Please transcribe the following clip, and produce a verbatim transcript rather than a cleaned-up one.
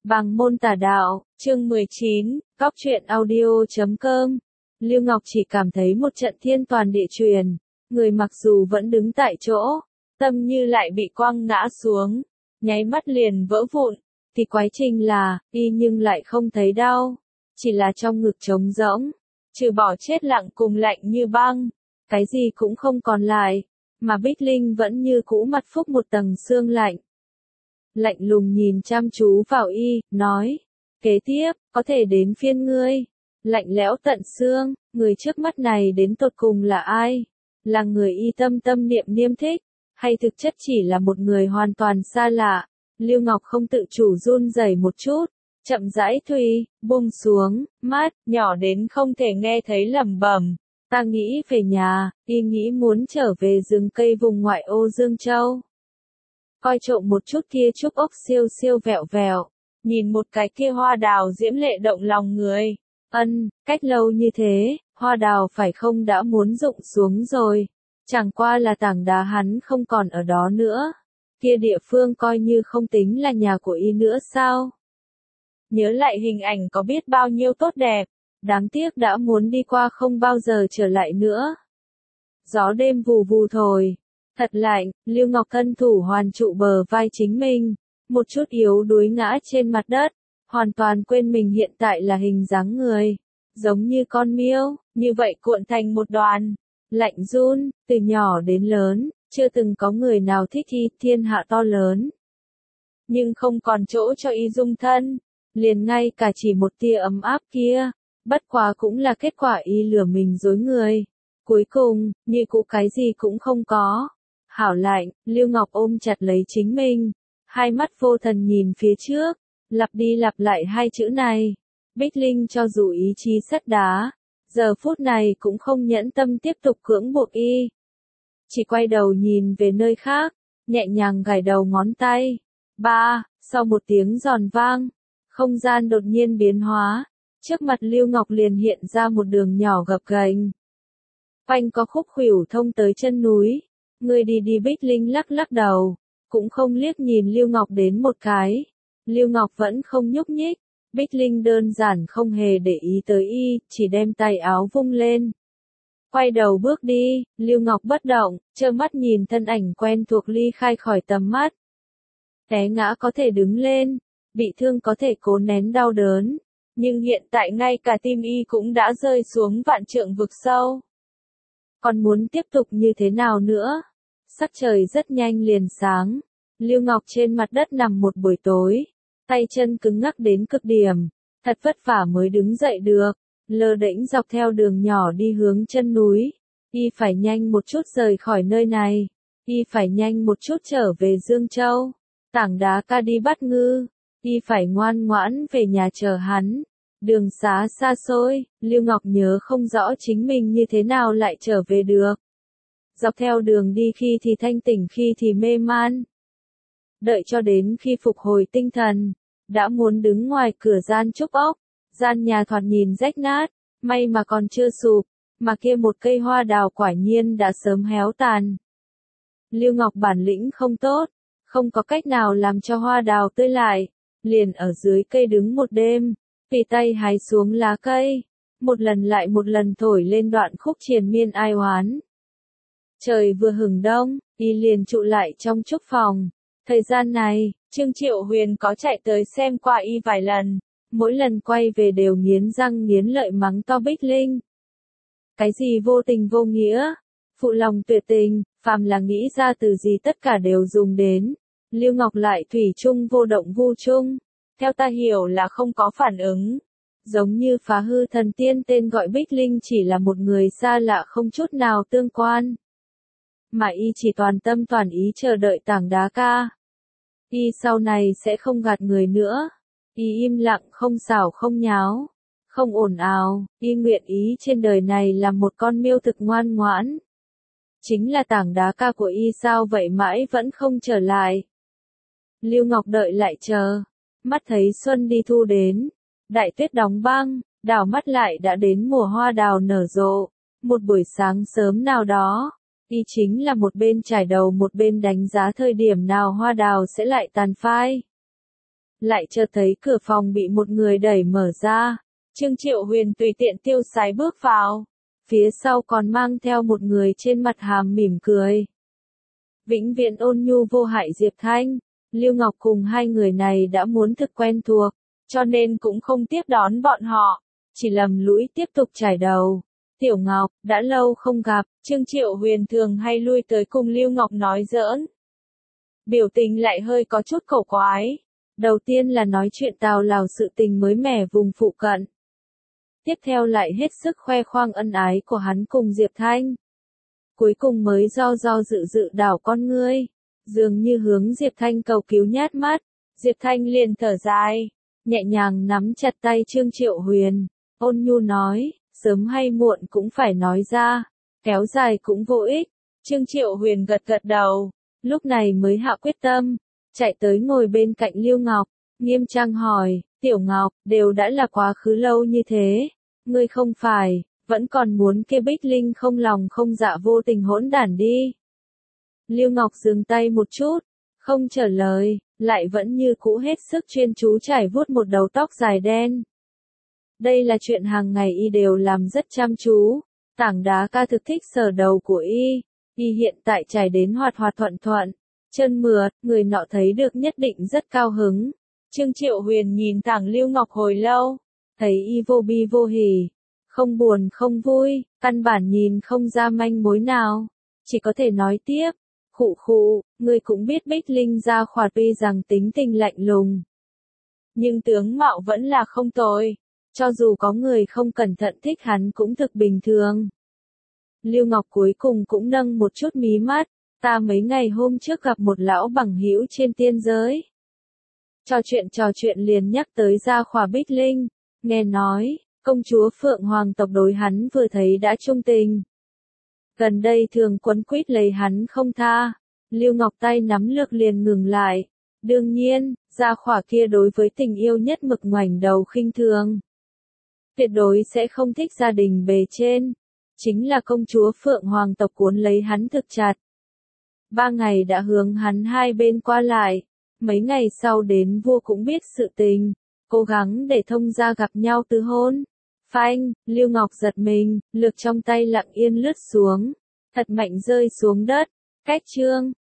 Bằng môn tà đạo, chương mười chín, góc truyện audio chấm com. Lưu Ngọc chỉ cảm thấy một trận thiên toàn địa chuyển, người mặc dù vẫn đứng tại chỗ, tâm như lại bị quăng ngã xuống, nháy mắt liền vỡ vụn, thì quái trình là, y nhưng lại không thấy đau, chỉ là trong ngực trống rỗng, trừ bỏ chết lặng cùng lạnh như băng, cái gì cũng không còn lại, mà Bích Linh vẫn như cũ mặt phúc một tầng xương lạnh. Lạnh lùng nhìn chăm chú vào y, nói, kế tiếp, có thể đến phiên ngươi. Lạnh lẽo tận xương, người trước mắt này đến tột cùng là ai? Là người y tâm tâm niệm niêm thích, hay thực chất chỉ là một người hoàn toàn xa lạ? Lưu Ngọc không tự chủ run rẩy một chút, chậm rãi thùy, buông xuống, mắt, nhỏ đến không thể nghe thấy lẩm bẩm. Ta nghĩ về nhà, y nghĩ muốn trở về rừng cây vùng ngoại ô Dương Châu. Coi trộm một chút kia trúc ốc siêu siêu vẹo vẹo, nhìn một cái kia hoa đào diễm lệ động lòng người. Ân, cách lâu như thế, hoa đào phải không đã muốn rụng xuống rồi. Chẳng qua là tảng đá hắn không còn ở đó nữa. Kia địa phương coi như không tính là nhà của y nữa sao? Nhớ lại hình ảnh có biết bao nhiêu tốt đẹp, đáng tiếc đã muốn đi qua không bao giờ trở lại nữa. Gió đêm vù vù thổi. Thật lạnh, Lưu Ngọc thân thủ hoàn trụ bờ vai chính mình, một chút yếu đuối ngã trên mặt đất, hoàn toàn quên mình hiện tại là hình dáng người, giống như con miêu, như vậy cuộn thành một đoàn, lạnh run, từ nhỏ đến lớn, chưa từng có người nào thích y thiên hạ to lớn. Nhưng không còn chỗ cho y dung thân, liền ngay cả chỉ một tia ấm áp kia, bất quá cũng là kết quả y lừa mình dối người. Cuối cùng, như cũ cái gì cũng không có. Hảo lạnh, Lưu Ngọc ôm chặt lấy chính mình, hai mắt vô thần nhìn phía trước, lặp đi lặp lại hai chữ này. Bích Linh cho dù ý chí sắt đá, giờ phút này cũng không nhẫn tâm tiếp tục cưỡng buộc y. Chỉ quay đầu nhìn về nơi khác, nhẹ nhàng gảy đầu ngón tay. Ba, sau một tiếng giòn vang, không gian đột nhiên biến hóa, trước mặt Lưu Ngọc liền hiện ra một đường nhỏ gập ghềnh. Phanh có khúc khuỷu thông tới chân núi. Người đi đi Bích Linh lắc lắc đầu, cũng không liếc nhìn Lưu Ngọc đến một cái. Lưu Ngọc vẫn không nhúc nhích, Bích Linh đơn giản không hề để ý tới y, chỉ đem tay áo vung lên. Quay đầu bước đi, Lưu Ngọc bất động, trơ mắt nhìn thân ảnh quen thuộc ly khai khỏi tầm mắt. Té ngã có thể đứng lên, bị thương có thể cố nén đau đớn, nhưng hiện tại ngay cả tim y cũng đã rơi xuống vạn trượng vực sâu. Còn muốn tiếp tục như thế nào nữa? Sắc trời rất nhanh liền sáng. Lưu Ngọc trên mặt đất nằm một buổi tối. Tay chân cứng ngắc đến cực điểm. Thật vất vả mới đứng dậy được. Lơ đễnh dọc theo đường nhỏ đi hướng chân núi. Y phải nhanh một chút rời khỏi nơi này. Y phải nhanh một chút trở về Dương Châu. Tảng đá ca đi bắt ngư. Y phải ngoan ngoãn về nhà chờ hắn. Đường xá xa xôi, Lưu Ngọc nhớ không rõ chính mình như thế nào lại trở về được. Dọc theo đường đi khi thì thanh tỉnh khi thì mê man. Đợi cho đến khi phục hồi tinh thần, đã muốn đứng ngoài cửa gian trúc ốc, gian nhà thoạt nhìn rách nát, may mà còn chưa sụp, mà kia một cây hoa đào quả nhiên đã sớm héo tàn. Lưu Ngọc bản lĩnh không tốt, không có cách nào làm cho hoa đào tươi lại, liền ở dưới cây đứng một đêm. Vì tay hái xuống lá cây, một lần lại một lần thổi lên đoạn khúc triền miên ai oán. Trời vừa hừng đông, y liền trụ lại trong trúc phòng. Thời gian này, Trương Triệu Huyền có chạy tới xem qua y vài lần, mỗi lần quay về đều nghiến răng nghiến lợi mắng to Bích Linh. Cái gì vô tình vô nghĩa, phụ lòng tuyệt tình, phàm là nghĩ ra từ gì tất cả đều dùng đến. Lưu Ngọc lại thủy chung vô động vu chung. Theo ta hiểu là không có phản ứng. Giống như phá hư thần tiên tên gọi Bích Linh chỉ là một người xa lạ không chút nào tương quan. Mà y chỉ toàn tâm toàn ý chờ đợi tảng đá ca. Y sau này sẽ không gạt người nữa. Y im lặng không xảo không nháo. Không ồn ào, y nguyện ý trên đời này là một con miêu thực ngoan ngoãn. Chính là tảng đá ca của y sao vậy mãi vẫn không trở lại. Lưu Ngọc đợi lại chờ. Mắt thấy xuân đi thu đến, đại tuyết đóng băng, đảo mắt lại đã đến mùa hoa đào nở rộ. Một buổi sáng sớm nào đó, y chính là một bên trải đầu một bên đánh giá thời điểm nào hoa đào sẽ lại tàn phai. lại chợt thấy cửa phòng bị một người đẩy mở ra. Trương Triệu Huyền tùy tiện tiêu sái bước vào. Phía sau còn mang theo một người trên mặt hàm mỉm cười. Vĩnh viễn ôn nhu vô hại Diệp Thanh. Lưu Ngọc cùng hai người này đã muốn thực quen thuộc, cho nên cũng không tiếp đón bọn họ, chỉ lầm lũi tiếp tục trải đầu. Tiểu Ngọc, đã lâu không gặp, Trương Triệu Huyền thường hay lui tới cùng Lưu Ngọc nói giỡn. Biểu tình lại hơi có chút cổ quái. Đầu tiên là nói chuyện tào lào sự tình mới mẻ vùng phụ cận. Tiếp theo lại hết sức khoe khoang ân ái của hắn cùng Diệp Thanh. Cuối cùng mới do do dự dự đảo con ngươi, dường như hướng Diệp Thanh cầu cứu nhát mắt. Diệp Thanh liền thở dài, nhẹ nhàng nắm chặt tay Trương Triệu Huyền, ôn nhu nói, sớm hay muộn cũng phải nói ra, kéo dài cũng vô ích. Trương Triệu Huyền gật gật đầu, lúc này mới hạ quyết tâm, chạy tới ngồi bên cạnh Lưu Ngọc, nghiêm trang hỏi, Tiểu Ngọc, đều đã là quá khứ lâu như thế, ngươi không phải, vẫn còn muốn kia Bích Linh không lòng không dạ vô tình hỗn đản đi. Lưu Ngọc dừng tay một chút, không trả lời, lại vẫn như cũ hết sức chuyên chú chải vuốt một đầu tóc dài đen. Đây là chuyện hàng ngày y đều làm rất chăm chú, tảng đá ca thực thích sờ đầu của y, y hiện tại chải đến hoạt hoạt thuận thuận, chân mượt, người nọ thấy được nhất định rất cao hứng. Trương Triệu Huyền nhìn thẳng Lưu Ngọc hồi lâu, thấy y vô bi vô hỉ, không buồn không vui, căn bản nhìn không ra manh mối nào, chỉ có thể nói tiếp, khụ khụ, ngươi cũng biết Bích Linh gia khỏa tuy rằng tính tình lạnh lùng, nhưng tướng mạo vẫn là không tồi, cho dù có người không cẩn thận thích hắn cũng thực bình thường. Lưu Ngọc cuối cùng cũng nâng một chút mí mắt, ta mấy ngày hôm trước gặp một lão bằng hữu trên tiên giới. Trò chuyện trò chuyện liền nhắc tới gia khỏa Bích Linh, nghe nói, công chúa Phượng Hoàng tộc đối hắn vừa thấy đã trung tình. Gần đây thường quấn quýt lấy hắn không tha, Lưu Ngọc tay nắm lược liền ngừng lại. Đương nhiên, gia khỏa kia đối với tình yêu nhất mực ngoảnh đầu khinh thường. Tuyệt đối sẽ không thích gia đình bề trên. Chính là công chúa Phượng Hoàng tộc cuốn lấy hắn thực chặt. Ba ngày đã hướng hắn hai bên qua lại. Mấy ngày sau đến vua cũng biết sự tình. Cố gắng để thông gia gặp nhau từ hôn. Phanh, Lưu Ngọc giật mình, lược trong tay lặng yên lướt xuống. Thật mạnh rơi xuống đất. Cách chương.